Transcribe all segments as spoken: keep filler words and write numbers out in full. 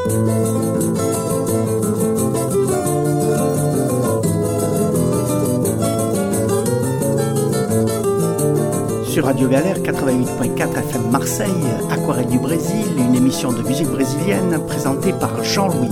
Sur Radio Galère quatre-vingt-huit point quatre F M Marseille, Aquarelle du Brésil, une émission de musique brésilienne présentée par Jean-Louis.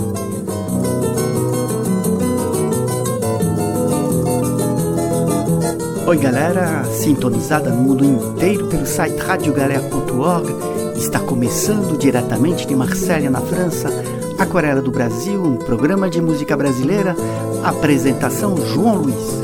Oi galera, sintonizada no mundo inteiro pelo site radio galera ponto org, está começando diretamente de Marselha, na França, Aquarela do Brasil, um programa de música brasileira, apresentação João Luiz.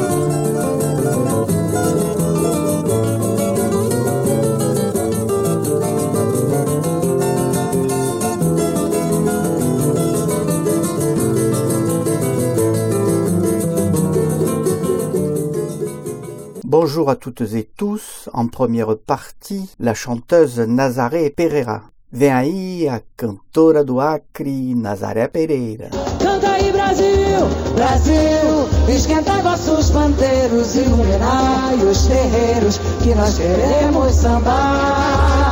Bonjour à toutes et tous, en première partie, la chanteuse Nazaré Pereira. Vem aí a cantora do Acre, Nazaré Pereira. Canta aí Brasil, Brasil, esquenta vossos pandeiros, iluminai os terreiros, que nós queremos sambar.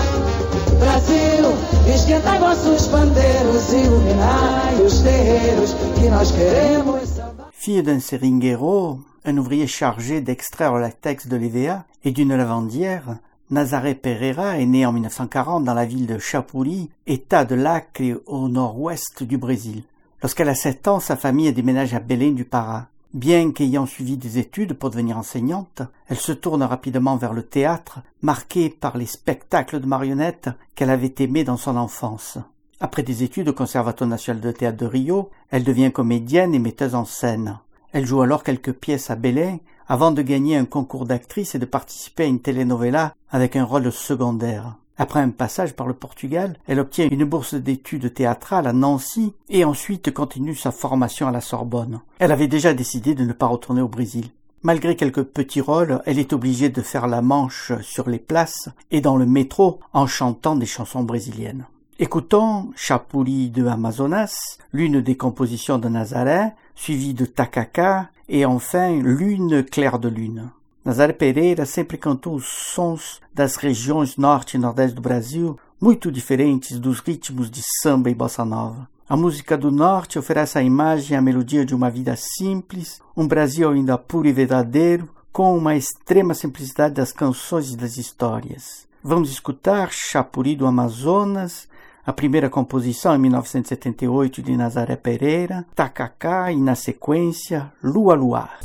Brasil, esquenta vossos pandeiros, iluminai os terreiros, que nós queremos sambar. Fille d'un seringuero, un ouvrier chargé d'extraire le latex de l'E V A et d'une lavandière, Nazaré Pereira est née en dix-neuf cent quarante dans la ville de Chapuri, état de l'Acre au nord-ouest du Brésil. Lorsqu'elle a sept ans, sa famille déménage à Belém du Pará. Bien qu'ayant suivi des études pour devenir enseignante, elle se tourne rapidement vers le théâtre, marquée par les spectacles de marionnettes qu'elle avait aimés dans son enfance. Après des études au Conservatoire national de théâtre de Rio, elle devient comédienne et metteuse en scène. Elle joue alors quelques pièces à Belém avant de gagner un concours d'actrice et de participer à une telenovela avec un rôle secondaire. Après un passage par le Portugal, elle obtient une bourse d'études théâtrales à Nancy et ensuite continue sa formation à la Sorbonne. Elle avait déjà décidé de ne pas retourner au Brésil. Malgré quelques petits rôles, elle est obligée de faire la manche sur les places et dans le métro en chantant des chansons brésiliennes. Écoutons Chapuri de Amazonas, l'une des compositions de Nazaré, suivie de Tacacá et enfin Lune Claire de Lune. Nazaré Pereira sempre cantou os sons das regiões norte e nordeste do Brasil, muito diferentes dos ritmos de samba e bossa nova. A música do norte oferece a imagem e a melodia de uma vida simples, um Brasil ainda puro e verdadeiro, com uma extrema simplicidade das canções e das histórias. Vamos escutar Chapuri do Amazonas, a primeira composição em mil novecentos e setenta e oito de Nazaré Pereira, Tacacá e na sequência Lua Luar.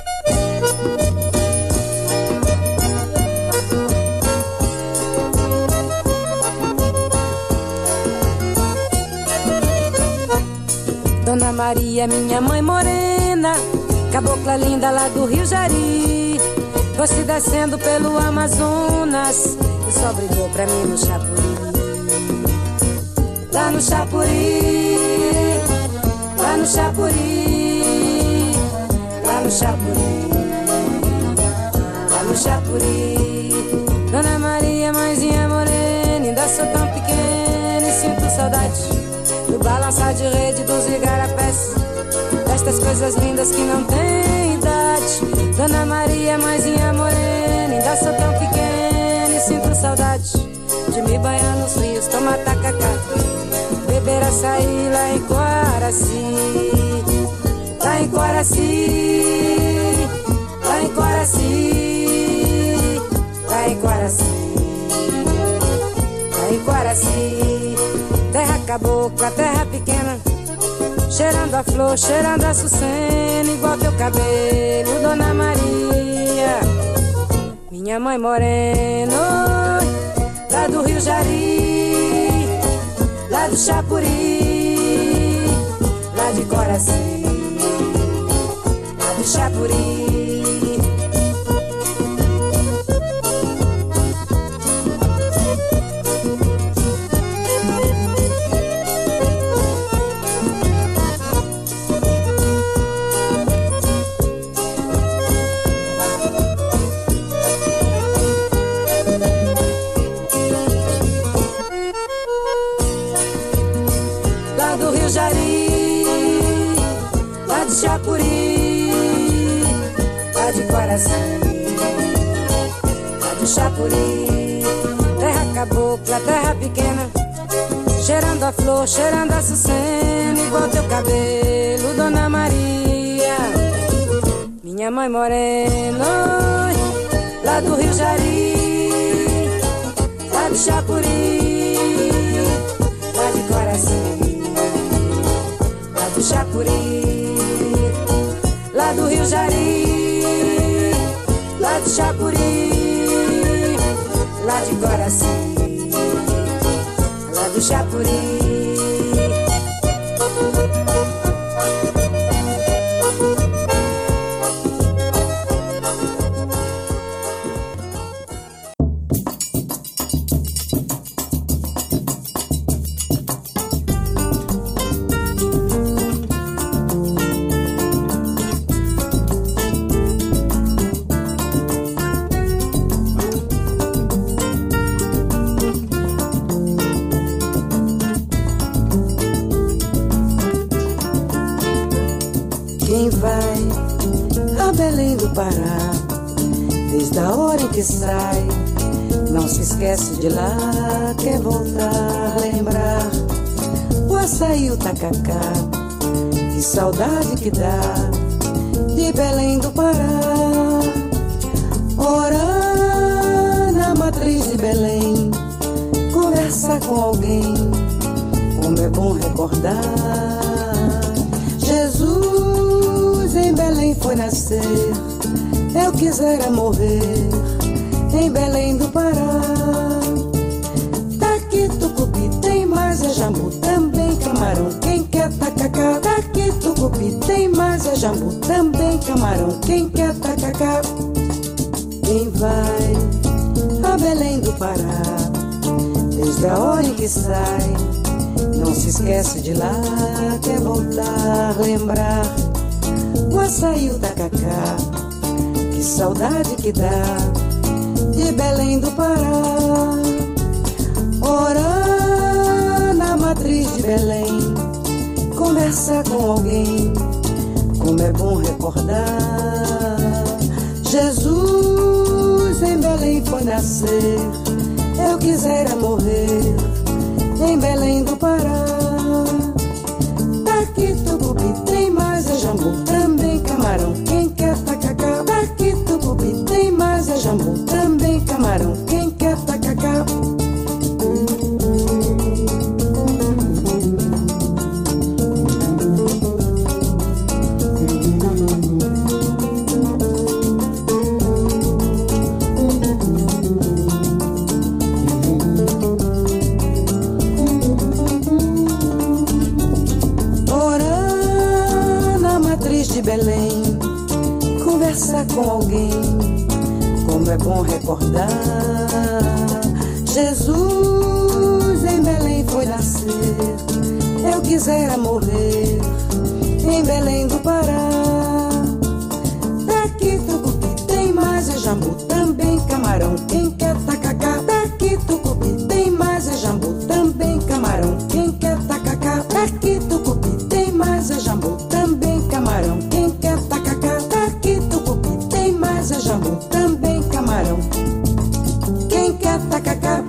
Dona Maria, minha mãe morena, cabocla linda lá do Rio Jari, fosse descendo pelo Amazonas e só brilhou pra mim no Chapuri. Lá no Chapuri, lá no Chapuri, lá no Chapuri, lá no Chapuri. Dona Maria, mãezinha morena, ainda sou tão pequena e sinto saudade do balançar de rede, dos igarapés, destas coisas lindas que não têm idade. Dona Maria, mãezinha morena, ainda sou tão pequena e sinto saudade de me banhar nos rios, tomar tacacá, beber açaí lá em Coaraci, lá em Coaraci, lá em Coaraci, lá em Coaraci, lá em Coaraci. Terra cabocla, terra pequena, cheirando a flor, cheirando a açucena, igual teu cabelo, Dona Maria. Minha mãe morena, lá do Rio Jari, lá do Chapuri, lá de Coraci, lá do Chapuri. Chapuri, lá de Coraci, lá do Chapuri. Terra cabocla, terra pequena, cheirando a flor, cheirando a açucena, igual teu cabelo, Dona Maria. Minha mãe morena, lá do Rio Jari, lá do Chapuri, lá de Coraci, lá do Chapuri, lá do Rio Jari, lá do Chapuri, lá de Coraci, lá do Chapuri. Desde a hora em que sai, não se esquece de lá, quer voltar, lembrar o açaí e o tacacá. Que saudade que dá de Belém do Pará. Ora, na matriz de Belém, conversar com alguém, como é bom recordar. Jesus em Belém foi nascer, eu quisera morrer em Belém do Pará. Daqui Tucupi tem mais é jambu, também camarão, quem quer tacacá. Daqui Tucupi tem mais é jambu, também camarão, quem quer tacacá. Quem vai a Belém do Pará, desde a hora em que sai, não se esquece de lá, quer voltar, lembrar o açaí e o tacacá. Que saudade que dá de Belém do Pará. Ora, na matriz de Belém, conversar com alguém, como é bom recordar. Jesus em Belém foi nascer, eu quisera morrer em Belém do Pará. Daqui Tucupi tem mais é jambu, também camarão, quem quer tacacá. Daqui Tucupi tem mais é jambu, também camarão, quem quer tacacá. Belém, conversar com alguém, como é bom recordar. Jesus em Belém foi nascer, eu quisera morrer em Belém do Pará. Daqui Tucupi tem mais é jambu, também camarão, quem quer tacacá. Daqui Tucupi tem mais é jambu, também camarão, quem quer tacacá. Daqui Tucupi tem mais é jambu, também camarão, quem quer tacacá. Daqui Tucupi tem mais é jambu, também camarão, quem quer tacacá.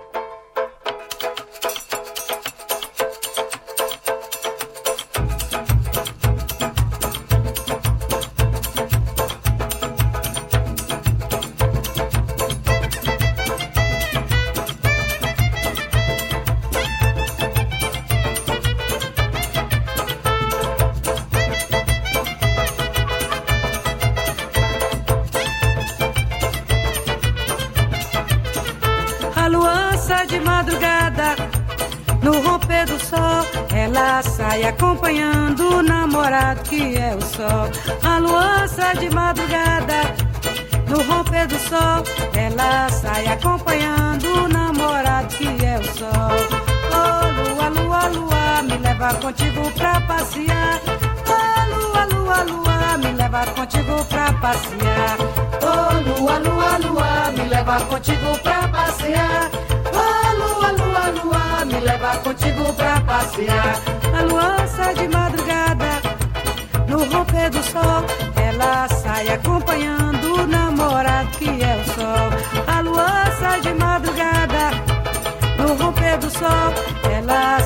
Sai acompanhando o namorado que é o sol. A lua sai de madrugada no romper do sol. Ela sai acompanhando o namorado que é o sol. Oh, lua, lua, lua, me leva contigo pra passear. Oh, lua, lua, lua, me leva contigo pra passear. Oh, lua, lua, lua, me leva contigo pra passear. Oh, lua, lua, lua, me leva contigo pra passear. A lua sai de madrugada no romper do sol. Ela sai acompanhando o namorado que é o sol. A lua sai de madrugada no romper do sol. Ela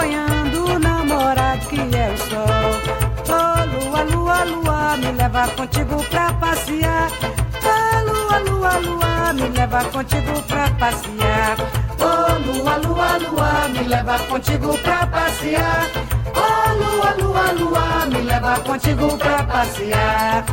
acompanhando o namorado que é o sol. Oh, lua, lua, lua, me leva contigo pra passear. Oh, lua, lua, lua, me leva contigo pra passear. Oh, lua, lua, lua, me leva contigo pra passear. Oh, lua, lua, lua, me leva contigo pra passear.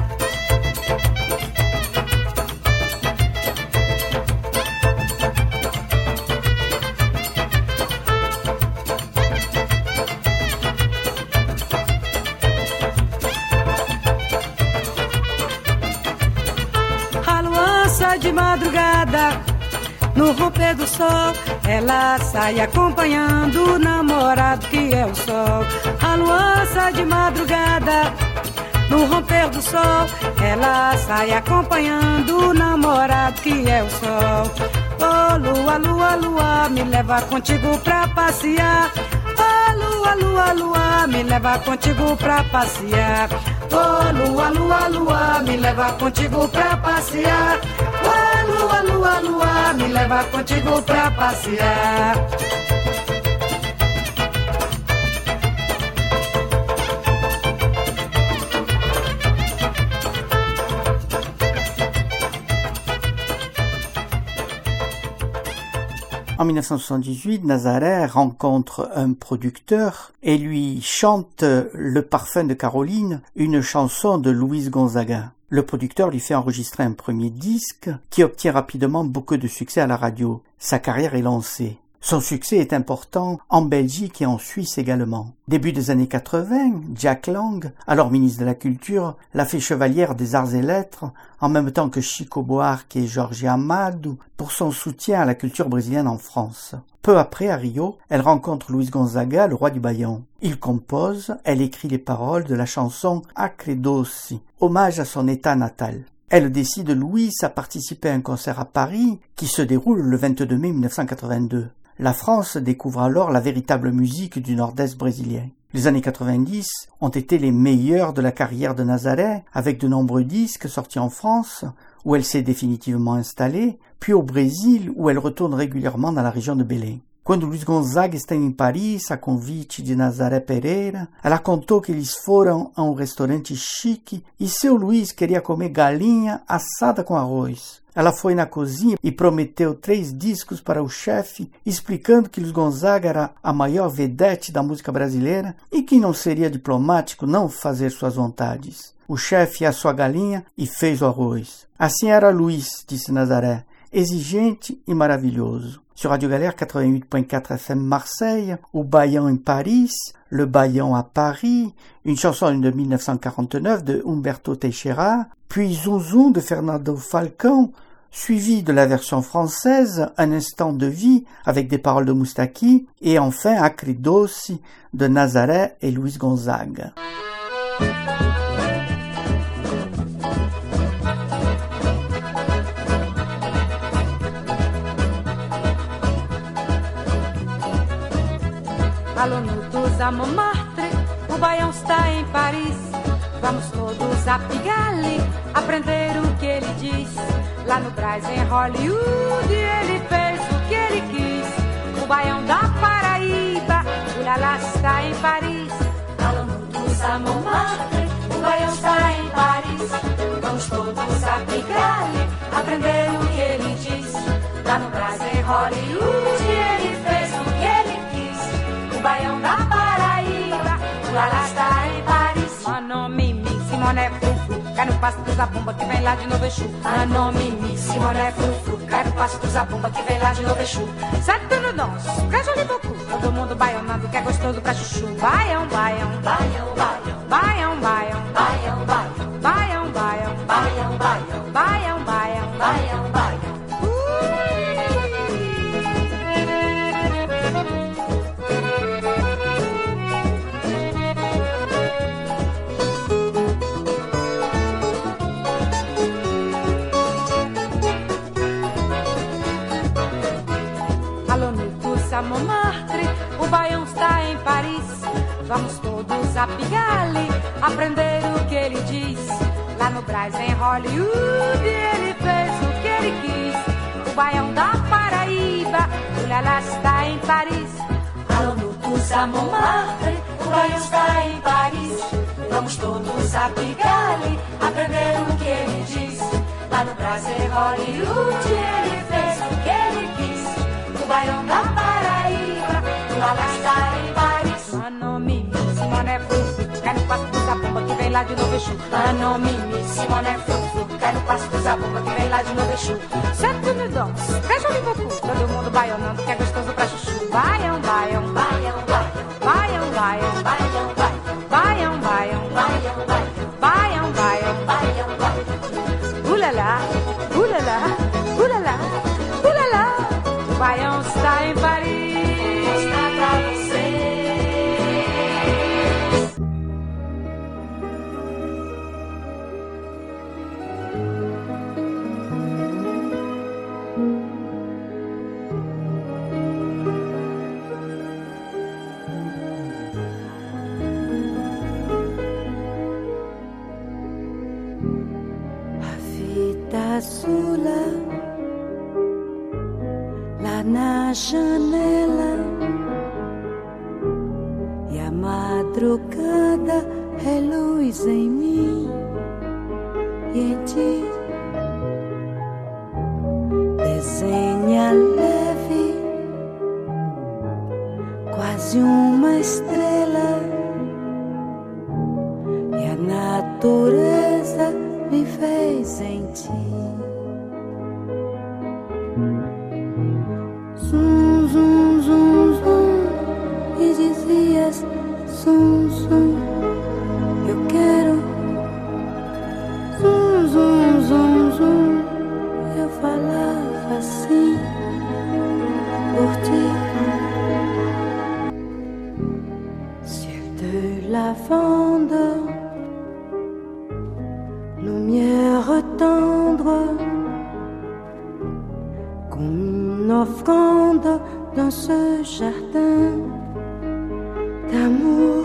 A lua sai de madrugada, no romper do sol, ela sai acompanhando o namorado que é o sol. A lua sai de madrugada, no romper do sol, ela sai acompanhando o namorado que é o sol. Oh, lua, lua, lua, me leva contigo pra passear. Oh, lua, lua, lua, me leva contigo pra passear. Oh, lua, lua, lua, me leva contigo pra passear. Oh, lua, lua, lua, me leva contigo pra passear. En mille neuf cent soixante-dix-huit, Nazaré rencontre un producteur et lui chante Le parfum de Caroline, une chanson de Luis Gonzaga. Le producteur lui fait enregistrer un premier disque qui obtient rapidement beaucoup de succès à la radio. Sa carrière est lancée. Son succès est important en Belgique et en Suisse également. Début des années quatre-vingts, Jack Lang, alors ministre de la Culture, l'a fait chevalière des Arts et Lettres, en même temps que Chico Buarque et Jorge Amado, pour son soutien à la culture brésilienne en France. Peu après, à Rio, elle rencontre Luis Gonzaga, le roi du Baião. Il compose, elle écrit les paroles de la chanson Acre Doce, hommage à son état natal. Elle décide, Louis, à participer à un concert à Paris qui se déroule le vingt-deux mai mille neuf cent quatre-vingt-deux. La France découvre alors la véritable musique du nord-est brésilien. Les années quatre-vingt-dix ont été les meilleures de la carrière de Nazaré, avec de nombreux disques sortis en France, où elle s'est définitivement installée, puis au Brésil, où elle retourne régulièrement dans la région de Belém. Quando Luis Gonzaga está em Paris, a convite de Nazaré Pereira, ela contou que eles foram a um restaurante chique e seu Luis queria comer galinha assada com arroz. Ela foi na cozinha e prometeu três discos para o chefe, explicando que Luis Gonzaga era a maior vedete da música brasileira e que não seria diplomático não fazer suas vontades. O chefe assou a galinha e fez o arroz. Assim era Luis, disse Nazaré, exigente e maravilhoso. Sur Radio Galère quatre-vingt-huit point quatre F M Marseille, ou Baião em Paris, Le Baião à Paris, une chanson de mille neuf cent quarante-neuf de Humberto Teixeira, puis Zoom Zoom de Fernando Falcão, suivi de la version française Un instant de vie avec des paroles de Moustaki, et enfin Acre Doce de Nazaré et Luis Gonzaga. Alô, Nudos a Montmartre, o Baião está em Paris. Vamos todos a Pigalle, aprender o que ele diz. Lá no Brás, em Hollywood, ele fez o que ele quis. O Baião da Paraíba, o Lala está em Paris. Alô, Nudos a Montmartre, o Baião está em Paris. Vamos todos a Pigalle, aprender o que ele diz. Lá no Brás, em Hollywood, ele fez o que ele quis. O Baião da Paraíba, o Lala está em Paris. Mano, Mimi, Simone, Frufru, cai no passo do Zabumba que vem lá de Novo Exu. Mano, Mimi, Simone, Frufru, cai no passo do Zabumba que vem lá de Novo Exu. Sete no danço, caju de bocu, todo mundo baianado que é gostoso pra chuchu. Baião, baião, baião, baião, baião, baião, baião, baião, baião, baião, baião, baião, baião, baião, baião, baião. A Montmartre, o Baião está em Paris. Vamos todos a Pigalle, aprender o que ele diz. Lá no Brás, em Hollywood, ele fez o que ele quis. O Baião da Paraíba, o Lala está em Paris. Alô, no todos a Montmartre, o Baião está em Paris. Vamos todos a Pigalle, aprender o que ele diz. Lá no Brasil, Hollywood, ele fez o que ele quis. O Baião da Paraíba, lá está em Paris. Manomi, Simone Fufu, cai no passo do Zabumba que vem lá de Novo Exu. Manomi, Simone Fufu, cai no passo do Zabumba que vem lá de Novo Exu. Sete me dança, veja-me beaucoup, todo mundo baianando que é gostoso pra chuchu. Baião, baião, Baião, baião, baião, baião, baião, baião, baião, baião, baião, baião, baião, baião. baião, baião. Ulala, ulala, ulala, ulala. O Baião está em Paris. Mostrar pra você. Azula, lá na janela, e a madrugada é luz em mim e em ti. Desenha leve, quase uma estrela, e a natureza me fez em ti. Zum, zum, zum, zum, e dizias zum, zum, eu quero. Zum, zum, zum, zum, eu falava assim por ti. Ciel de lavande, lumière tendre, comme une offrande dans ce jardin d'amour.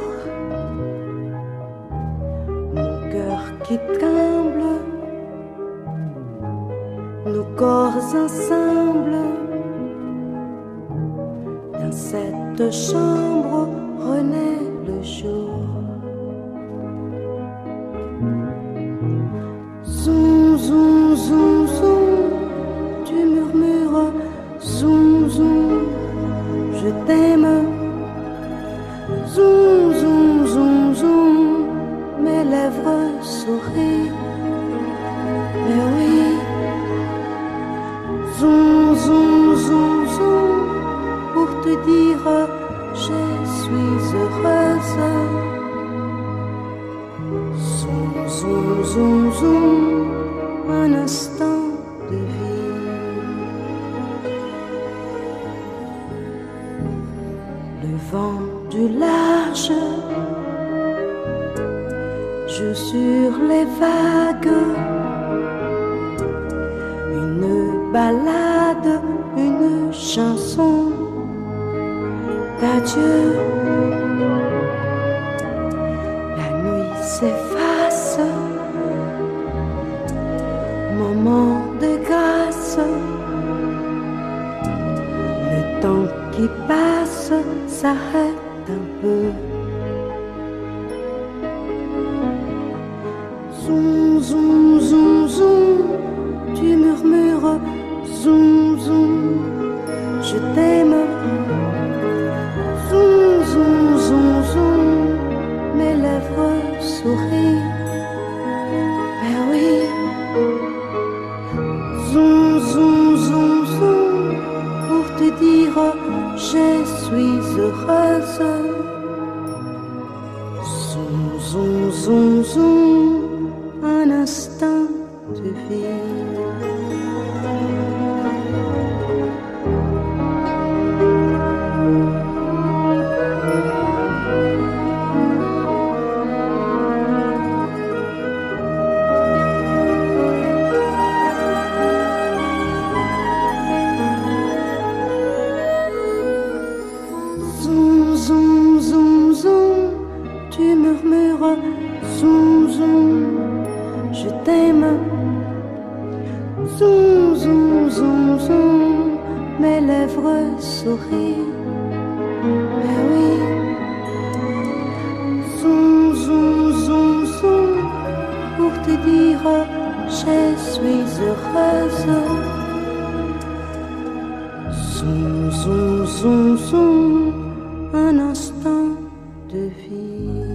Mon cœur qui tremble, nos corps ensemble, dans cette chambre renaît le jour. Zoom, zoom, zoom, zoom, tu murmures, zoom, zoom, je t'aime. Zoom, zoom, zoom, zoom, mes lèvres sourient, mais oui. Zoom, zoom, zoom, zoom, pour te dire, je suis heureuse. Zoom, zoom, zoom, zoom, un instant de vie. Le vent du large joue sur les vagues, une ballade, une chanson d'adieu. La nuit s'efface, moment de grâce, le temps qui passe s'arrête un peu. Zoom, zoom, zoom, zoom, tu murmures, zoom, zoom, je t'aime. Zoom, zoom, zoom, zoom, mes lèvres sourient, mais oui. Zoom, zoom, zoom, zoom, pour te dire, je suis heureuse. Zoom, zoom, zoom, zoom, un instant de vie. Zoom, zoom, zoom, zoom, tu murmures, zoom, zoom, je t'aime. Zoom, zoom, zoom, zoom, mes lèvres sourient, mais oui. instant de vie.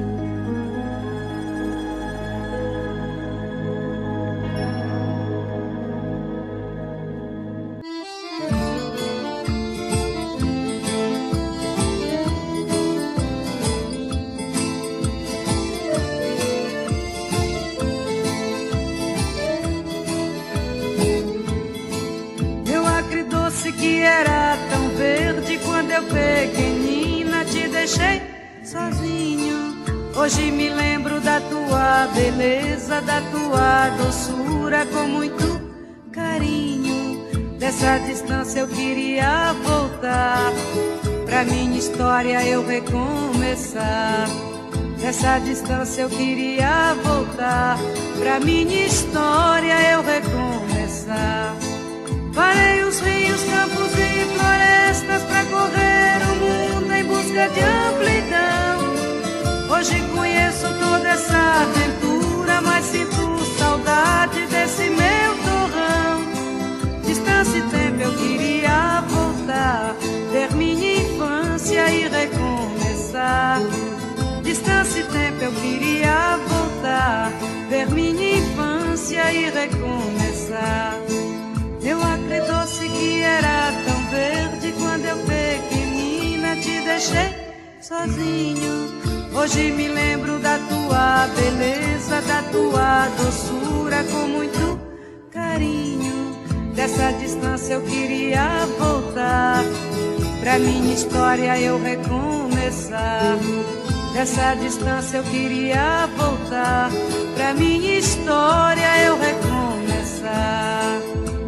Que era tão verde quando eu pequenina te deixei sozinho. Hoje me lembro da tua beleza, da tua doçura com muito carinho. Dessa distância eu queria voltar, pra minha história eu recomeçar. Dessa distância eu queria voltar, pra minha história eu recomeçar. Parei os rios, campos e florestas pra correr o mundo em busca de amplidão. Hoje conheço toda essa aventura, mas sinto saudade desse meu torrão. Distância e tempo eu queria voltar, ter minha infância e recomeçar. Distância e tempo eu queria voltar, ver minha infância e recomeçar. Meu acre doce que era tão verde quando eu pequenina te deixei sozinho. Hoje me lembro da tua beleza, da tua doçura com muito carinho. Dessa distância eu queria voltar, pra minha história eu recomeçar. Dessa distância eu queria voltar, pra minha história eu recomeçar.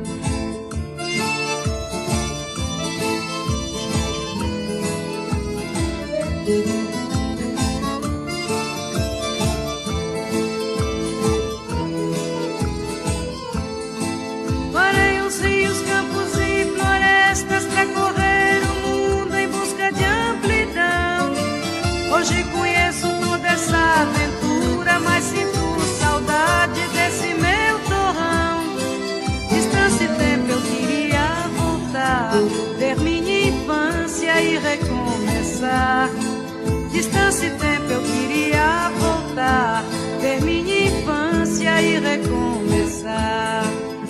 Parei os rios, campos e florestas pra correr o mundo em busca de amplidão. Hoje conheço toda essa aventura, mas sinto saudade desse meu torrão. Distância e tempo eu queria voltar, ver minha infância e recomeçar. Distância e tempo eu queria voltar, ver minha infância e recomeçar.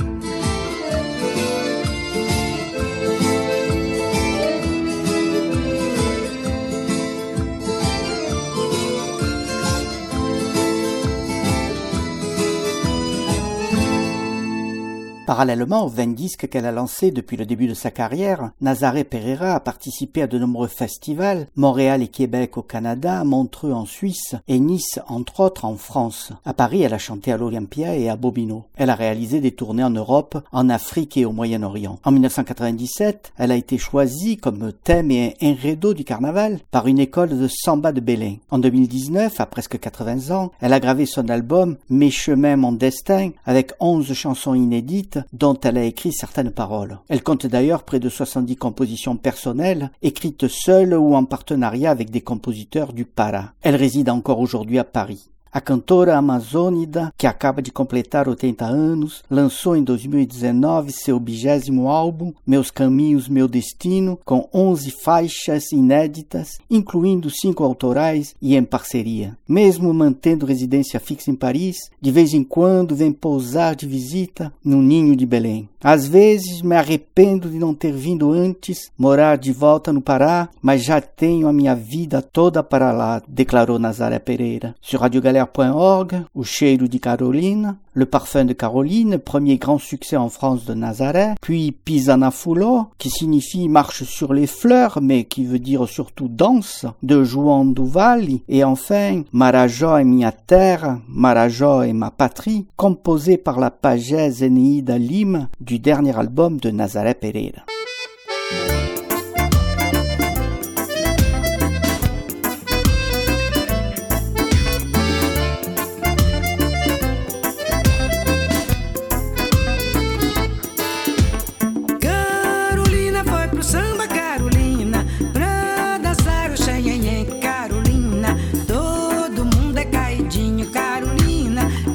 Parallèlement aux vingt disques qu'elle a lancés depuis le début de sa carrière, Nazaré Pereira a participé à de nombreux festivals, Montréal et Québec au Canada, Montreux en Suisse et Nice entre autres en France. À Paris, elle a chanté à l'Olympia et à Bobino. Elle a réalisé des tournées en Europe, en Afrique et au Moyen-Orient. En dix-neuf cent quatre-vingt-dix-sept, elle a été choisie comme thème et enredo du carnaval par une école de samba de Belém. En deux mille dix-neuf, à presque quatre-vingts ans, elle a gravé son album Mes chemins, mon destin avec onze chansons inédites dont elle a écrit certaines paroles. Elle compte d'ailleurs près de soixante-dix compositions personnelles, écrites seule ou en partenariat avec des compositeurs du Pará. Elle réside encore aujourd'hui à Paris. A cantora amazônida, que acaba de completar oitenta anos, lançou em dois mil e dezenove seu vigésimo álbum, Meus Caminhos, Meu Destino, com onze faixas inéditas, incluindo cinco autorais e em parceria. Mesmo mantendo residência fixa em Paris, de vez em quando vem pousar de visita no Ninho de Belém. Às vezes me arrependo de não ter vindo antes, morar de volta no Pará, mas já tenho a minha vida toda para lá, declarou Nazaré Pereira. Sur radio galère point org, O Cheiro de Carolina, Le Parfum de Caroline, premier grand succès en France de Nazaré, puis Pisana Fulo, qui signifie marche sur les fleurs, mais qui veut dire surtout danse, de João do Vale, et enfin Marajó est minha terra, Marajó est ma patrie, composé par la pagèse Eneida Lima du dernier album de Nazaré Pereira.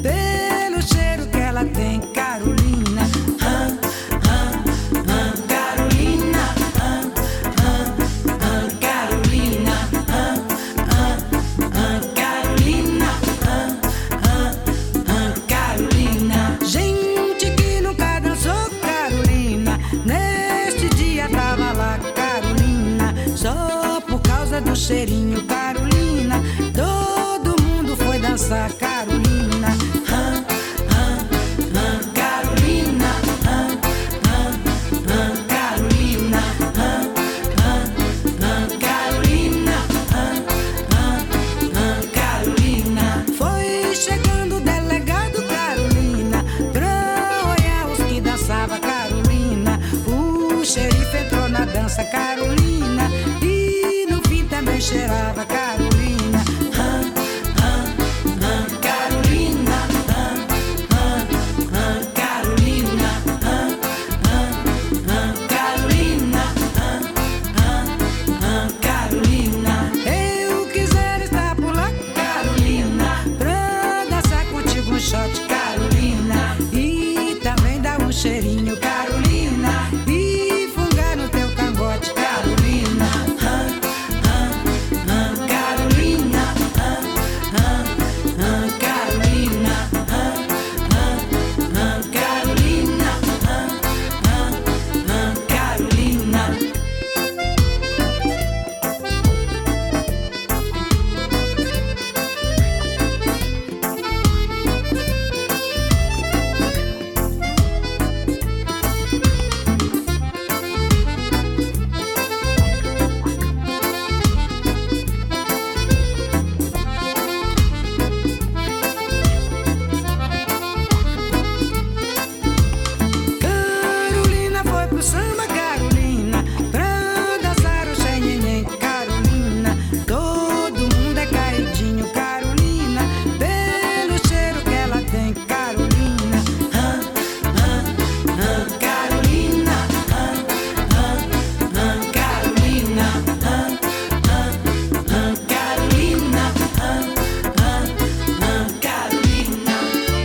Pelo cheiro que ela tem, Carolina. Ah, ah, ah, Carolina. cheirinho, Carolina. Todo mundo foi dançar, Carolina. Ah, ah, ah, Carolina. Ah, ah, ah, Carolina. Ah, ah, ah, Carolina. Ah, ah, ah, Carolina. Foi chegando o delegado, Carolina, pra olhar os que dançava, Carolina. O xerife entrou na dança, Carolina, e no fim também cheirava, Carolina. Ah, ah, ah, Carolina. Ah, ah, ah, Carolina. Ah, ah, ah, Carolina. Ah, ah, ah, Carolina. Eu quiser estar por lá, Carolina, pra dançar contigo um shot, Carolina, e também dar um cheirinho, Carolina, e fungar no teu cangote, Carolina. Ah, ah, ah, Carolina. Ah, ah, ah, Carolina. Ah, ah, ah, Carolina. Ah, ah, ah, Carolina. Carolina foi pro samba, Carolina, pra dançar o xenhenhen, Carolina. Todo mundo é caidinho, Carolina, pelo cheiro que ela tem, Carolina. Ah, ah, ah, Carolina. Ah, ah, ah, Carolina. Ah, ah, ah, Carolina. Ah, ah, ah, Carolina.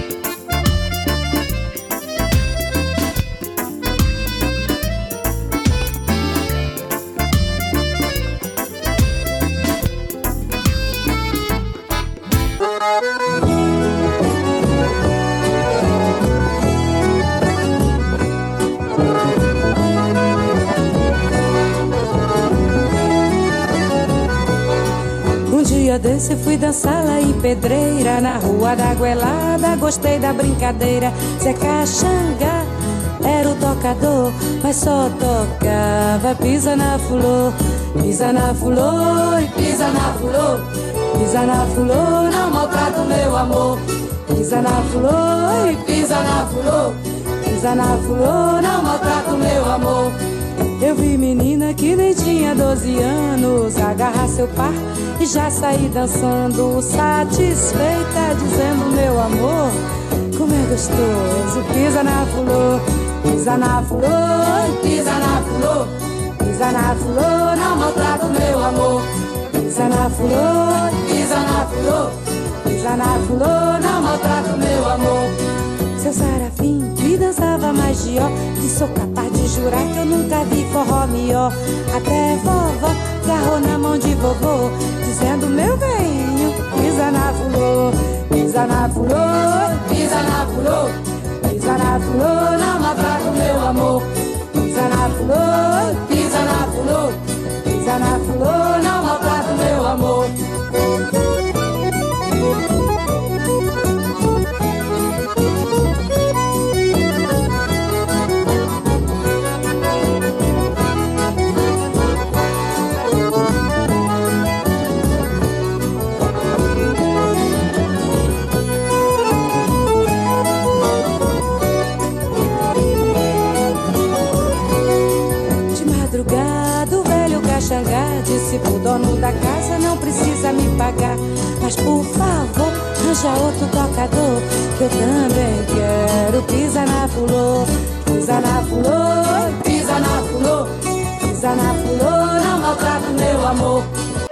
Um dia desse fui dançar lá em Pedreira, na rua da Goelada. Gostei da brincadeira. Zé Caxangá era o tocador, mas só tocava pisa na fulô, pisa na fulô e pisa na fulô, pisa na fulô, não maltrata o meu amor. Pisa na fulô e pisa na fulô, pisa na fulô, não maltrata o meu amor. Eu vi menina que nem tinha doze anos agarrar seu par e já saí dançando, satisfeita, dizendo: meu amor, como é gostoso. Pisa na fulô, pisa na fulô, pisa na fulô, pisa na fulô, não maltrata o meu amor. Pisa na fulô, pisa na fulô, pisa na fulô, não maltrata o meu amor. Seu Sarafim que dançava magió, que sou capaz de jurar que eu nunca vi forró melhor. Até vovó agarrou na mão de vovô, dizendo: meu velhinho, pisa na fulô, pisa na fulô, pisa na fulô, pisa na fulô, não maltrata o meu amor. Pisa na fulô, pisa na fulô, pisa na fulô, não maltrata o meu amor. Disse pro dono da casa: não precisa me pagar, mas por favor, arranja outro tocador, que eu também quero. Pisa na fulô, pisa na fulô, pisa na fulô, pisa na fulô, não maltrata o meu amor.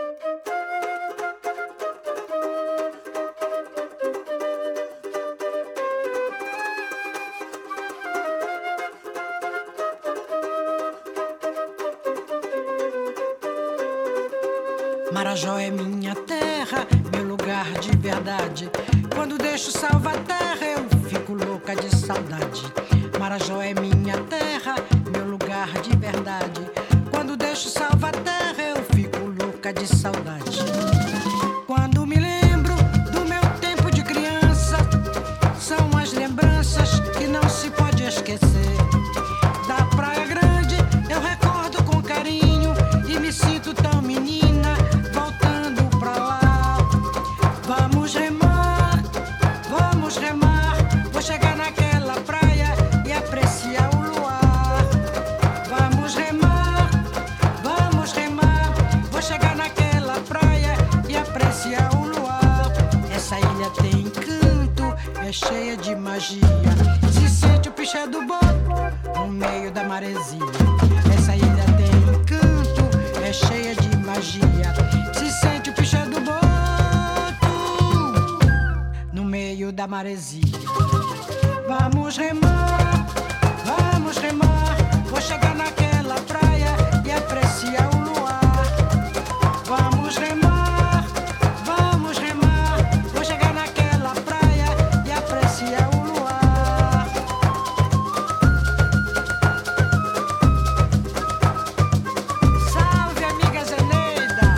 Marajó é minha terra, meu lugar de verdade. Quando deixo Salvaterra, eu fico louca de saudade. Marajó é minha terra, meu lugar de verdade. Quando deixo Salvaterra, eu fico louca de de saudade. Quando me lembro do meu tempo de criança, são as lembranças que não se pode esquecer. Da Praia Grande eu recordo com carinho e me sinto tão menina voltando pra lá. Vamos remar, vamos remar, vou chegar naquela praia e apreciar o luar. Vamos remar, vamos remar, vou chegar naquela praia e apreciar o luar. Essa ilha tem encanto, é cheia de magia. Se sente o piché do boto no meio da maresia. Essa ilha tem encanto, é cheia de magia. Se sente o piché do boto no meio da maresia. Vamos remar, vamos remar, vou chegar naquela praia e apreciar o luar. Vamos remar, vamos remar, vou chegar naquela praia e apreciar o luar. Salve, amiga Zeneida,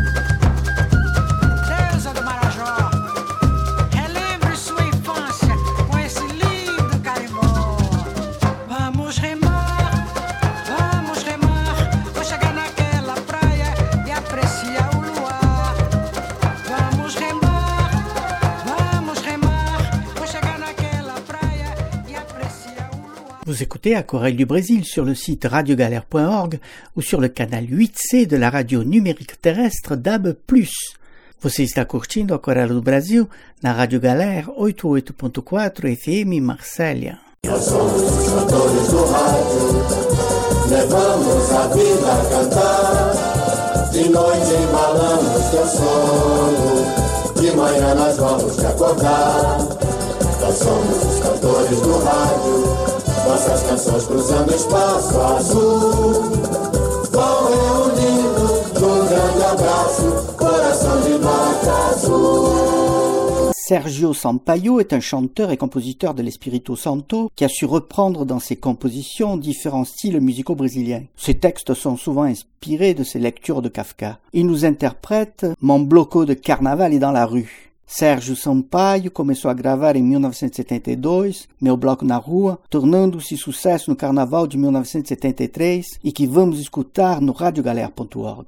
deusa do Marajó. Relembre sua infância com esse lindo carimbó. Vamos remar, vamos remar, vou chegar naquela praia e apreciar o luar. Vamos remar, vamos remar, vou chegar naquela praia e apreciar o luar. Vous écoutez Aquarelle du Brésil sur le site radiogalère point org ou sur le canal huit C de la radio numérique terrestre D A B plus. Você está curtindo Aquarelle do Brasil na Rádio Galère oitenta e oito ponto quatro F M Marsella. Nós somos os cantores do rádio, levamos a vida a cantar. De noite embalamos teu sono, de manhã nós vamos te acordar. Nós somos os cantores do rádio, nossas canções cruzando espaço azul. Vão reunindo num grande abraço, coração de nota azul. Sergio Sampaio est un chanteur et compositeur de l'Espirito Santo qui a su reprendre dans ses compositions différents styles musicaux brésiliens. Ses textes sont souvent inspirés de ses lectures de Kafka. Il nous interprète Mon bloco de carnaval est dans la rue. Sérgio Sampaio começou a gravar em mil novecentos e setenta e dois, Meu Bloco na Rua, tornando-se sucesso no Carnaval de mil novecentos e setenta e três e que vamos escutar no radiogalère ponto org.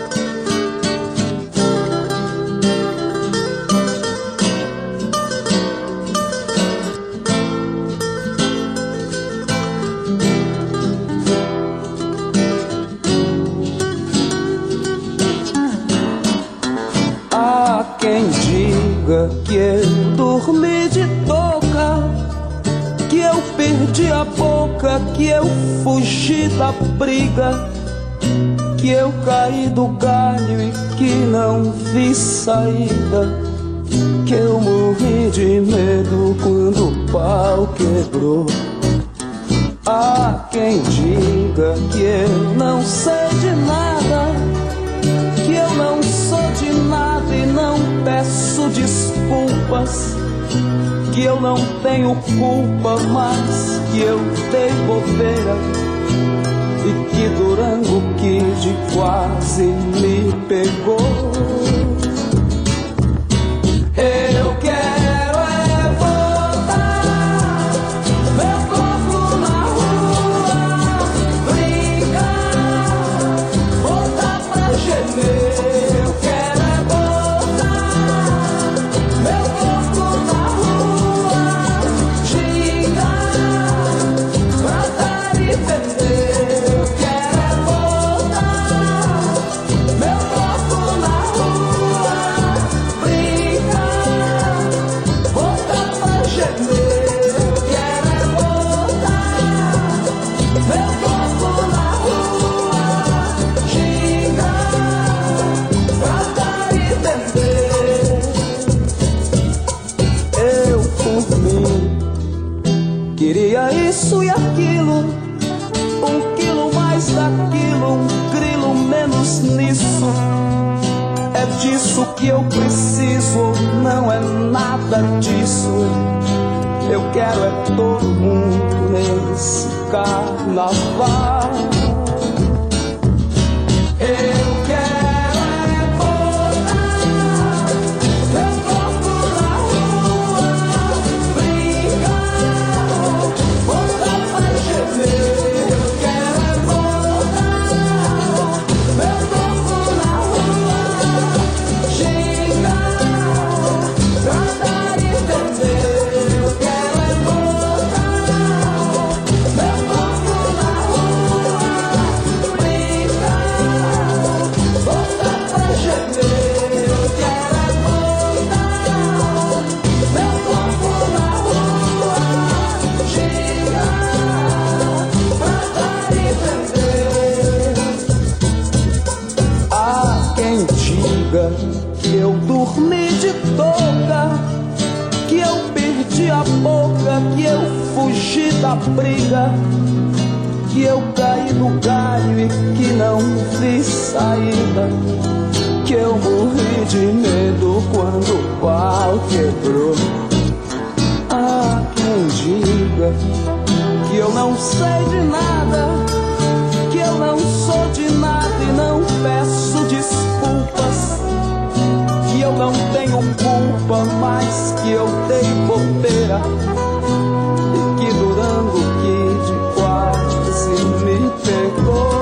Há quem diga que eu dormi de toca, que eu perdi a boca, que eu fugi da briga, que eu caí do galho e que não vi saída, que eu morri de medo quando o pau quebrou. Há quem diga que eu não sei de nada, que eu não sou de nada e não peço desculpas, que eu não tenho culpa, mas que eu dei bobeira e que Durango Kid quase me pegou. Eu quero é voltar, meu corpo na rua, brincar, voltar pra gemer. Eu quero é voltar, meu corpo na rua, gingar, plantar e vender. Eu quero é voltar, meu corpo na rua, brincar, voltar pra gemer. Eu quero é voltar, meu corpo na rua, gingar, plantar e vender. Eu por mim queria isso e aquilo, um quilo mais daquilo, um grilo menos nisso. É disso que eu preciso, não é nada disso. Eu quero é todo mundo nesse carnaval. Eu quero é que eu dormi de touca, que eu perdi a boca, que eu fugi da briga, que eu caí no galho e que não vi saída, que eu morri de medo quando o pau quebrou. Ah, quem diga que eu não sei de nada, que eu não sou de nada e não peço desculpas, que eu não tenho culpa, mas que eu dei bobeira e que Durango Kid quase me pegou.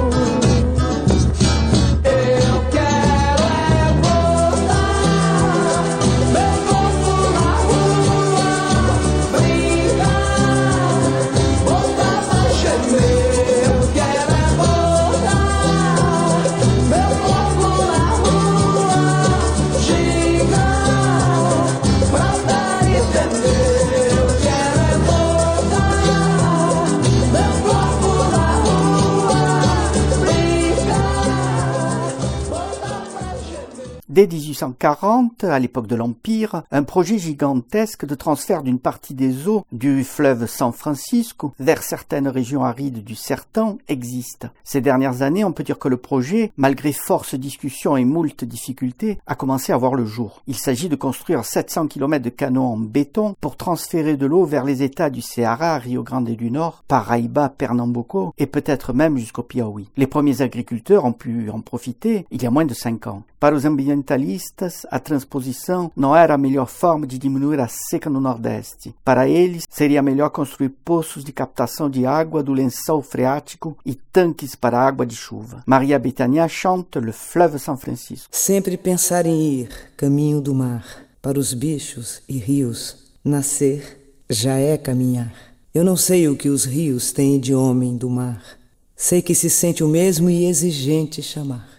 Dès dix-huit cent quarante, à l'époque de l'Empire, un projet gigantesque de transfert d'une partie des eaux du fleuve San Francisco vers certaines régions arides du Sertão existe. Ces dernières années, on peut dire que le projet, malgré force discussions et moult difficultés, a commencé à voir le jour. Il s'agit de construire sept cents kilomètres de canaux en béton pour transférer de l'eau vers les États du Ceará, Rio Grande du Nord, Paraíba, Pernambuco et peut-être même jusqu'au Piauí. Les premiers agriculteurs ont pu en profiter il y a moins de cinq ans. Para os ambientalistas, a transposição não era a melhor forma de diminuir a seca no Nordeste. Para eles, seria melhor construir poços de captação de água do lençol freático e tanques para água de chuva. Maria Bethânia chante Le Fleuve San Francisco. Sempre pensar em ir caminho do mar, para os bichos e rios. Nascer já é caminhar. Eu não sei o que os rios têm de homem do mar. Sei que se sente o mesmo e exigente chamar.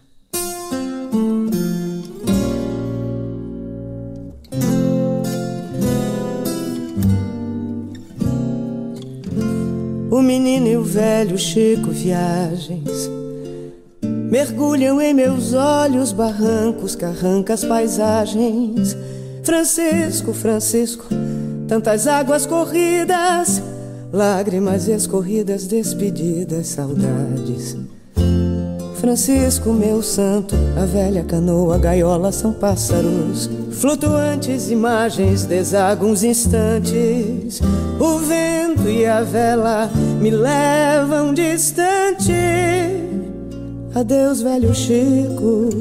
O menino e o velho Chico viagens mergulham em meus olhos barrancos, carrancas, paisagens. Francisco, Francisco, tantas águas corridas, lágrimas escorridas, despedidas, saudades. Francisco, meu santo, a velha canoa, a gaiola são pássaros flutuantes, imagens, deságons instantes. O vento e a vela me levam distante. Adeus, velho Chico,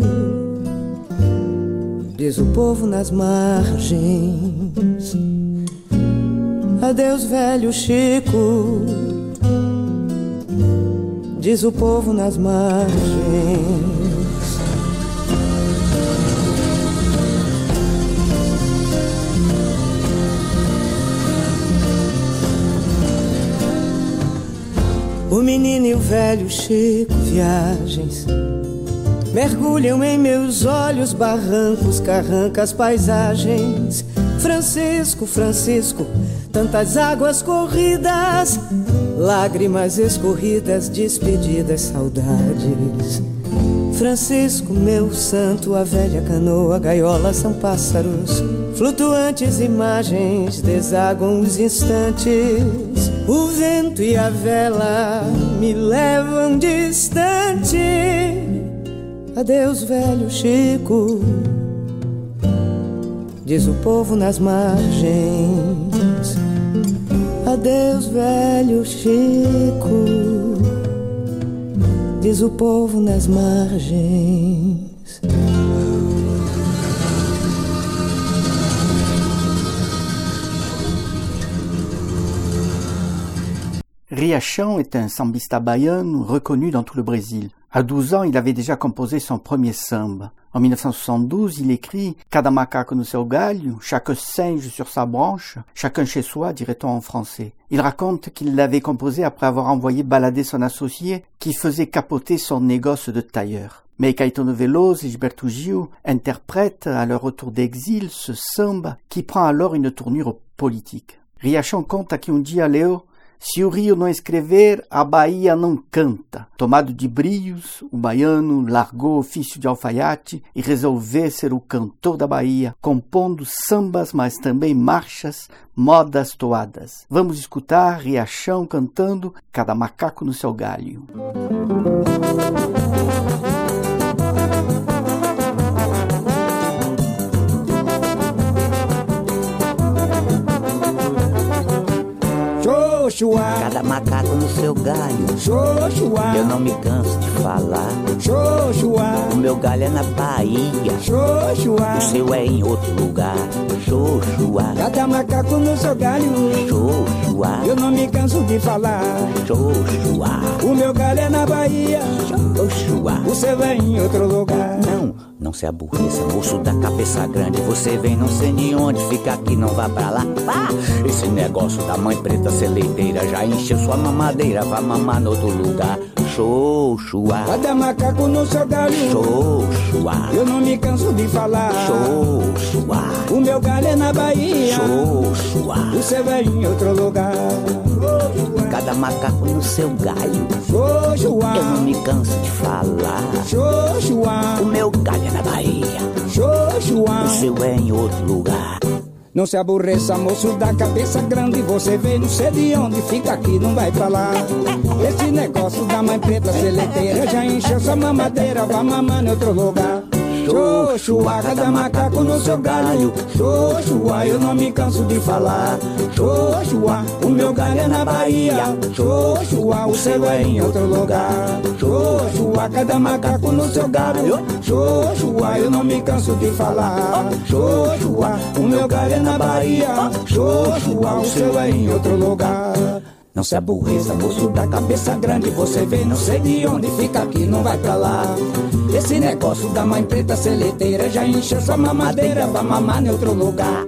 diz o povo nas margens. Adeus, velho Chico, diz o povo nas margens. O menino e o velho Chico viagens mergulham em meus olhos barrancos, carrancas, paisagens. Francisco, Francisco, tantas águas corridas, lágrimas escorridas, despedidas, saudades. Francisco, meu santo, a velha canoa, a gaiola são pássaros flutuantes, imagens, deságons instantes. O vento e a vela me levam distante. Adeus, velho Chico, diz o povo nas margens. Adeus, velho Chico, diz o povo nas margens. Riachão est un sambista baiano reconnu dans tout le Brésil. À douze ans, il avait déjà composé son premier samba. En mille neuf cent soixante-douze, il écrit « Cada macaco no seu galho, chaque singe sur sa branche, chacun chez soi », dirait-on en français. Il raconte qu'il l'avait composé après avoir envoyé balader son associé qui faisait capoter son négoce de tailleur. Mais Caetano Veloso et Gilberto Gil interprètent à leur retour d'exil ce samba qui prend alors une tournure politique. Riachão conta que um dia leu Se o rio não escrever, a Bahia não canta. Tomado de brios, o baiano largou o ofício de alfaiate e resolveu ser o cantor da Bahia, compondo sambas, mas também marchas, modas, toadas. Vamos escutar Riachão cantando Cada Macaco no Seu Galho. Xoxuá, cada macaco no seu galho. Xoxuá, eu não me canso de falar. Xoxuá, o meu galho é na Bahia. Xoxuá, o seu é em outro lugar. Xoxuá, cada macaco no seu galho. Xoxuá, eu não me canso de falar. Xoxuá, o meu galho é na Bahia. Xoxuá, o seu é em outro lugar. Não, não se aborreça, moço da cabeça grande. Você vem não sei de onde, fica aqui, não vá pra lá. Ah, esse negócio da mãe preta ser leiteira já encheu sua mamadeira, vá mamar no outro lugar. Xoxuá, cada macaco no seu galho. Xoxuá, eu não me canso de falar. Xoxuá, o meu galho é na Bahia. Xoxuá, o seu é em outro lugar. Cada macaco no seu galho. Xoxuá, eu não me canso de falar. Xoxuá, o meu galho é na Bahia. Xoxuá, o seu é em outro lugar. Não se aborreça, moço da cabeça grande. Você veio, não sei de onde, fica aqui, não vai pra lá. Esse negócio da mãe preta ser leiteira já encheu sua mamadeira, vá mamar em outro lugar. Xoxuá, cada macaco no seu galho. Xoxuá, eu não me canso de falar. Xoxuá, o meu galho é na Bahia. Xoxuá, o seu é em outro lugar. Xoxuá, cada macaco no seu galho. Xoxuá, eu não me canso de falar. Xoxuá, o meu galho é na Bahia. Xoxuá, o seu é em outro lugar. Não se aborreça, moço da cabeça grande. Você vem não sei de onde, fica aqui, não vai pra lá. Esse negócio da mãe preta ser leiteira já encheu sua mamadeira, vai mamar em outro lugar.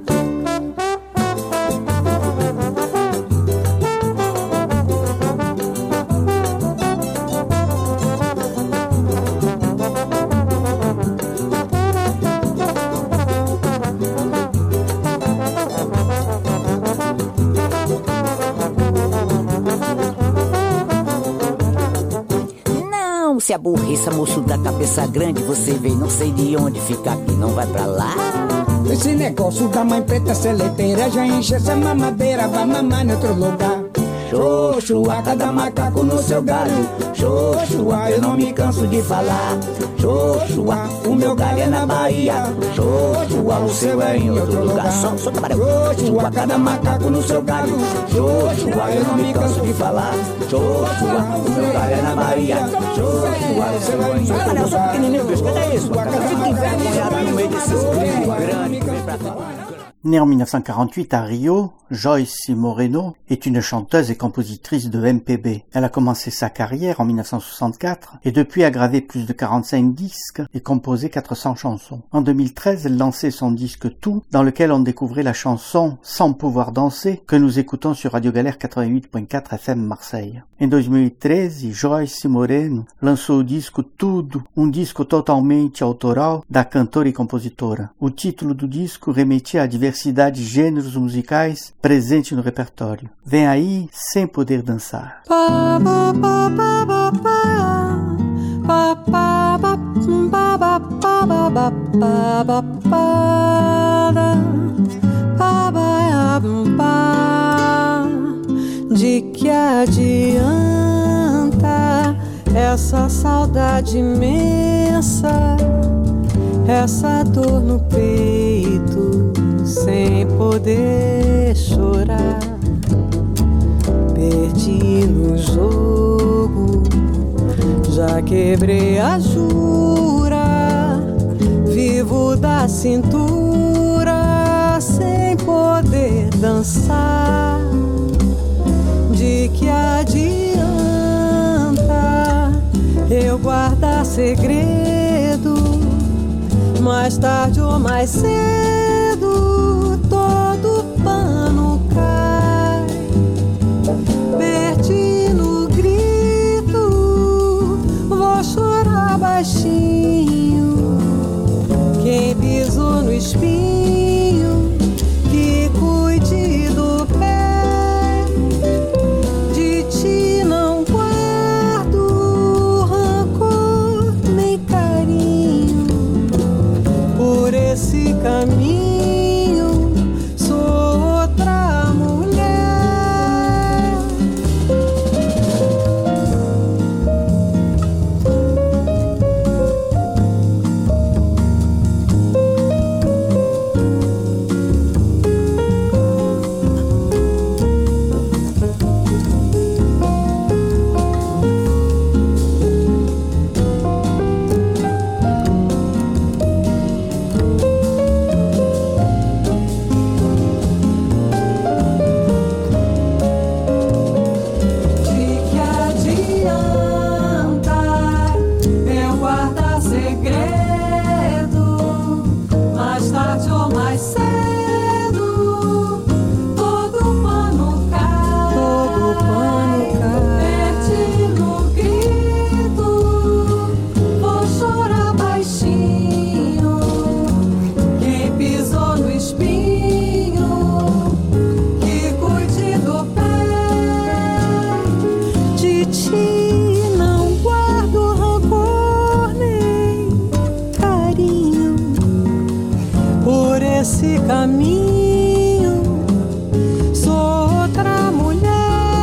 Se aborreça, moço da cabeça grande. Você vem não sei de onde, fica aqui, não vai pra lá. Esse negócio da mãe preta ser leiteira já enche essa mamadeira, vai mamar em outro lugar. Xoxuá, cada macaco no seu galho. Xoxuá, eu não me canso de falar. Xoxuá, o meu galho é na Bahia. Xoxuá, o seu é em outro lugar. Só, só Xoxuá, cada macaco no seu galho. Xoxuá, eu não me canso de falar. Xoxuá, o meu galho é na Bahia. Xoxuá, o seu é em outro lugar. Olha, eu sou pequenininho, bicho, cadê isso? Fica envergonhado no meio desses gringos grandes que vem pra cá. Née en mille neuf cent quarante-huit à Rio, Joyce Moreno est une chanteuse et compositrice de M P B. Elle a commencé sa carrière en mille neuf cent soixante-quatre et depuis a gravé plus de quarante-cinq disques et composé quatre cents chansons. En deux mille treize, elle lançait son disque Tout, dans lequel on découvrait la chanson Sans pouvoir danser que nous écoutons sur Radio Galère quatre-vingt-huit point quatre F M Marseille. Em dois mil e treze, Joyce Moreno lançou o disco Tudo, um disco totalmente autoral da cantora e compositora. O título do disco remetia à diversidade de gêneros musicais presente no repertório. Vem aí Sem Poder Dançar. De que adianta essa saudade imensa, essa dor no peito, sem poder chorar? Perdi no jogo, já quebrei a jura, vivo da cintura, sem poder dançar. De que adianta eu guardar segredo? Mais tarde ou mais cedo todo pano cai. Perdi no grito, vou chorar baixinho. Quem pisou no espinho, que cuide do pé. por esse caminho sou outra mulher. Esse caminho sou outra mulher.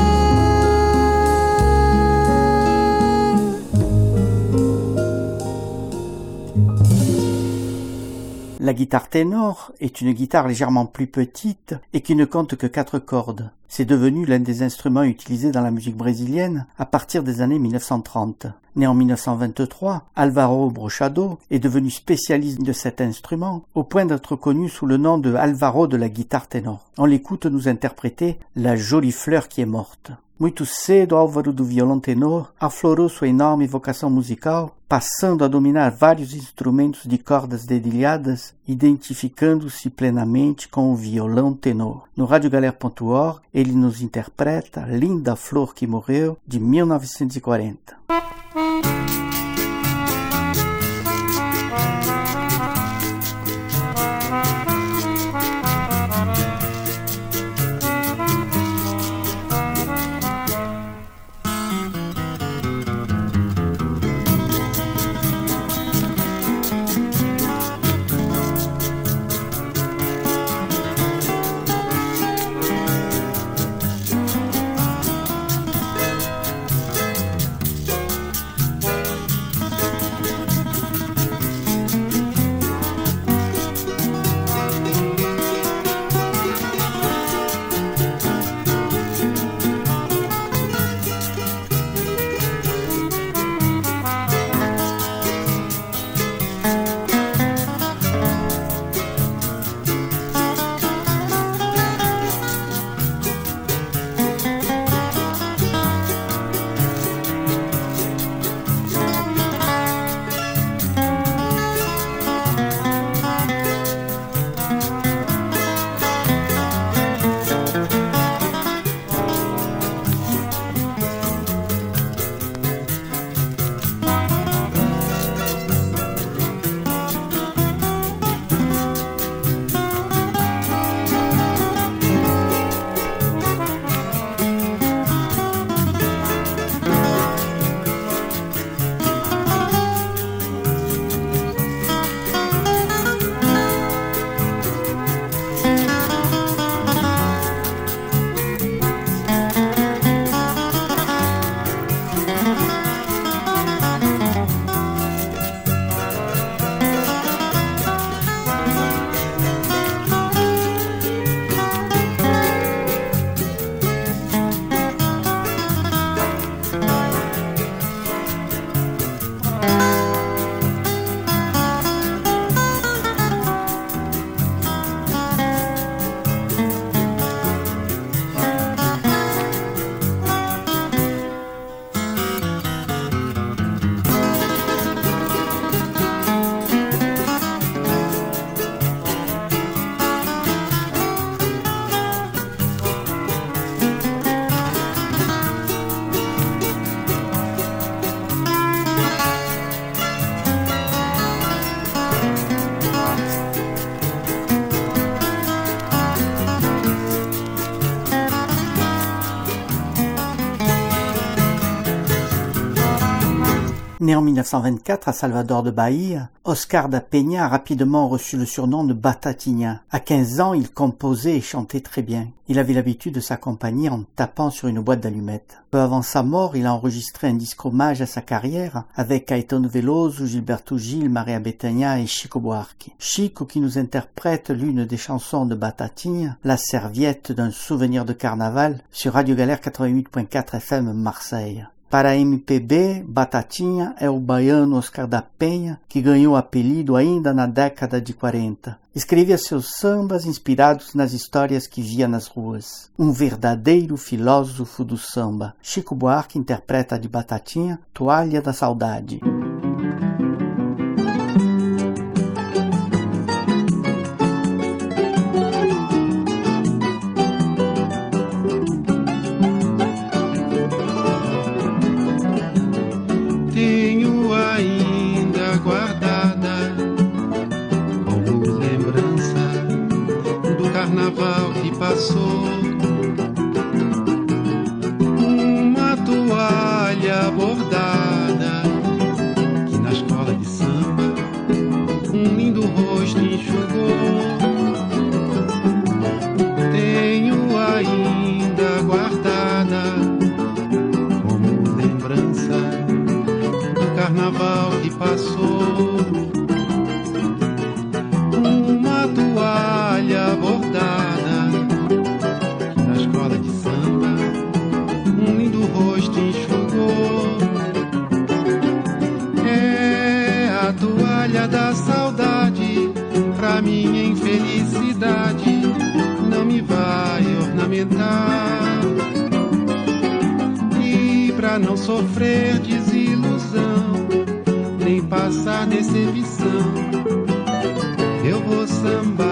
La guitare ténor est une guitare légèrement plus petite et qui ne compte que quatre cordes. C'est devenu l'un des instruments utilisés dans la musique brésilienne à partir des années mille neuf cent trente. Né en mille neuf cent vingt-trois, Álvaro Brochado est devenu spécialiste de cet instrument au point d'être connu sous le nom de Álvaro de la guitare ténor. On l'écoute nous interpréter La jolie fleur qui est morte. Muito cedo, Álvaro do violão tenor aflorou sua enorme vocação musical, passando a dominar vários instrumentos de cordas dedilhadas, identificando-se plenamente com o violão tenor. No rádio galera ponto org, ele nos interpreta Linda Flor que Morreu, de mil novecentos e quarenta. Né en mille neuf cent vingt-quatre à Salvador de Bahia, Oscar da Penha a rapidement reçu le surnom de Batatinha. À quinze ans, il composait et chantait très bien. Il avait l'habitude de s'accompagner en tapant sur une boîte d'allumettes. Peu avant sa mort, il a enregistré un disque hommage à sa carrière avec Caetano Veloso, Gilberto Gil, Maria Bethânia et Chico Buarque. Chico qui nous interprète l'une des chansons de Batatinha, La serviette d'un souvenir de carnaval, sur Radio Galère quatre-vingt-huit point quatre F M Marseille. Para M P B, Batatinha é o baiano Oscar da Penha, que ganhou apelido ainda na década de quarenta. Escrevia seus sambas inspirados nas histórias que via nas ruas. Um verdadeiro filósofo do samba. Chico Buarque interpreta de Batatinha, Toalha da Saudade. Carnaval que passou, uma toalha bordada que na escola de samba um lindo rosto enxugou. Tenho ainda guardada como lembrança do carnaval que passou, uma toalha bordada que na escola de samba um lindo rosto enxugou. É a toalha da saudade, pra minha infelicidade não me vai ornamentar. E pra não sofrer desilusão, nem passar decepção, eu vou sambar.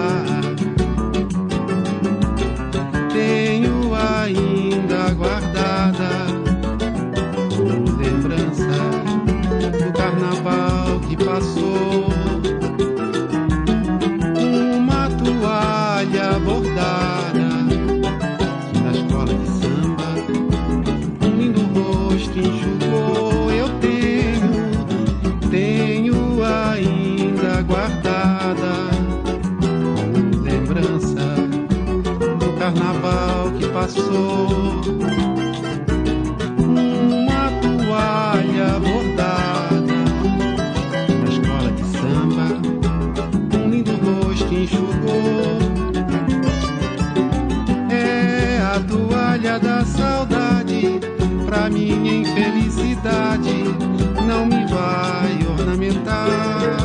Tenho ainda guardada como lembrança do carnaval que passou, uma toalha bordada que na escola de samba um lindo rosto enxugou. Eu tenho, tenho ainda guardada como lembrança do carnaval que passou, uma toalha bordada na escola de samba um lindo rosto enxugou. É a toalha da saudade, pra minha infelicidade não me vai ornamentar.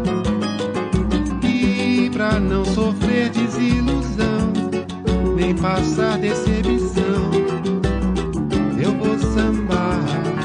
E pra não sofrer desilusão, nem passar decepção, eu vou sambar.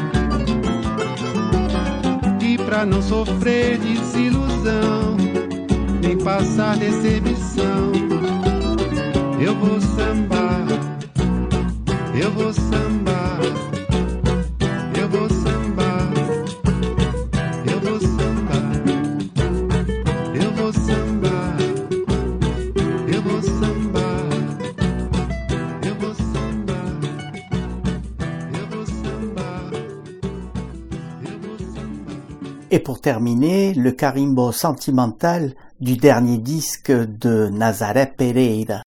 E pra não sofrer desilusão, nem passar decepção, eu vou sambar. Eu vou sambar. Eu vou sambar. Eu vou sambar. Eu vou sambar. Eu vou sambar. Eu vou sambar. Eu vou sambar. Eu vou sambar. Et pour terminer, le carimbo sentimental du dernier disque de Nazaré Pereira.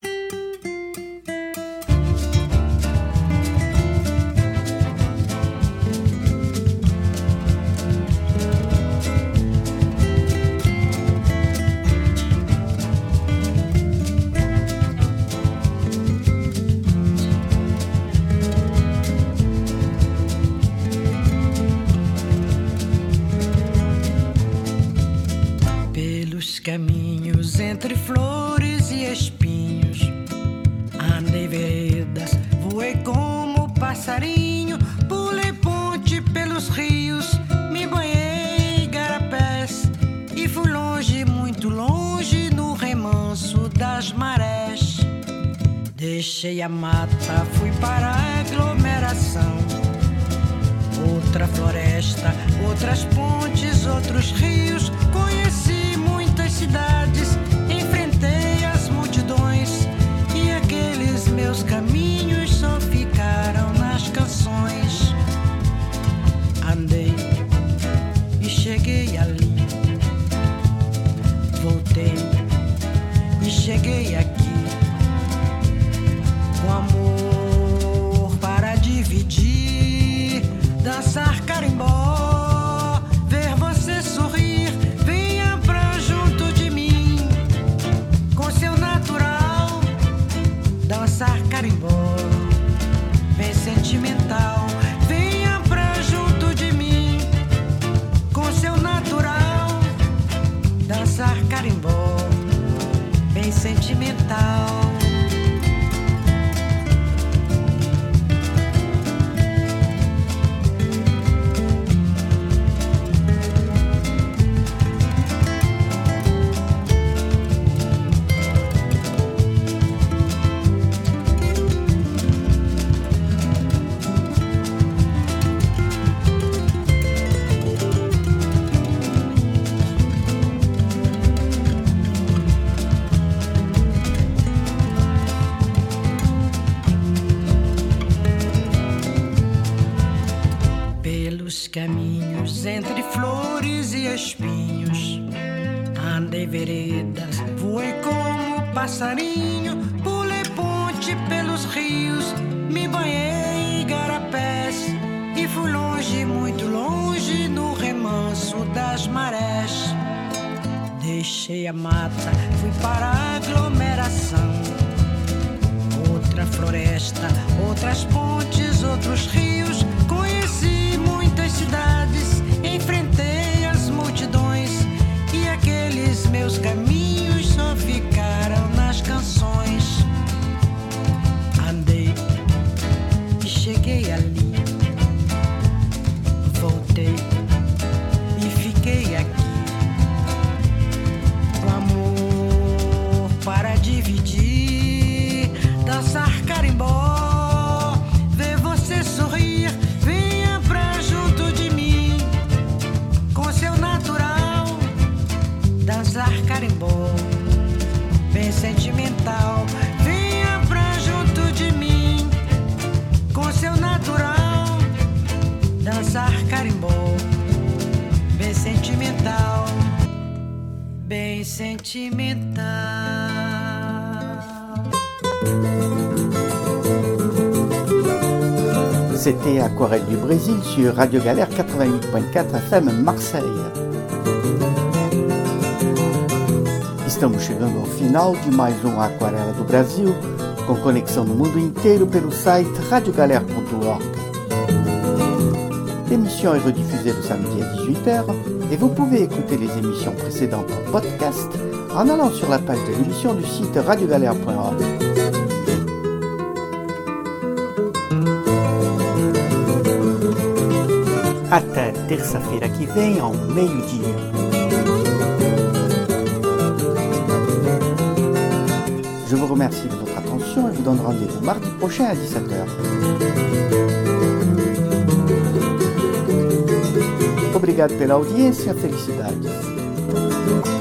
Caminhos entre flores e espinhos, andei veredas, voei como passarinho, pulei ponte pelos rios, me banhei garapés e fui longe, muito longe no remanso das marés. Deixei a mata, fui para a aglomeração, outra floresta, outras pontes, outros rios, conheci muitas cidades, enfrentei as multidões e aqueles meus caminhos só ficaram nas canções. Andei cheguei aqui com amor para dividir, dançar carimbó, ver você sorrir. Venha pra junto de mim, com seu natural, dançar carimbó, bem sentimental. Venha pra junto de mim, com seu natural, dançar carimbó, bem sentimental. Caminhos entre flores e espinhos, andei veredas, voei como passarinho, pulei ponte pelos rios, me banhei em igarapés e fui longe, muito longe, no remanso das marés. Deixei a mata, fui para a aglomeração, outra floresta, outras pontes, outros rios, conheci muitas cidades, enfrentei as multidões e aqueles meus caminhos só ficaram nas canções. Andei e cheguei ali, voltei e fiquei aqui, com amor para dividir, dançar carimbó, ver você sorrir. Venha pra junto de mim, com seu natural, dançar carimbó, bem sentimental. Venha pra junto de mim, com seu natural, dançar carimbó, bem sentimental, bem sentimental. C'était Aquarelle du Brésil sur Radio Galère quatre-vingt-huit point quatre F M Marseille. Estamos chegando ao final de mais um Aquarela do Brasil, com conexão no mundo inteiro pelo site radio galère ponto org. L'émission est rediffusée le samedi à dix-huit heures et vous pouvez écouter les émissions précédentes en podcast en allant sur la page de l'émission du site radio galère point org. Até terça-feira que vem, ao meio-dia. Je vous remercie de votre attention et vous donne rendez-vous mardi prochain à dix-sept heures. Obrigado pela audiência, felicidades.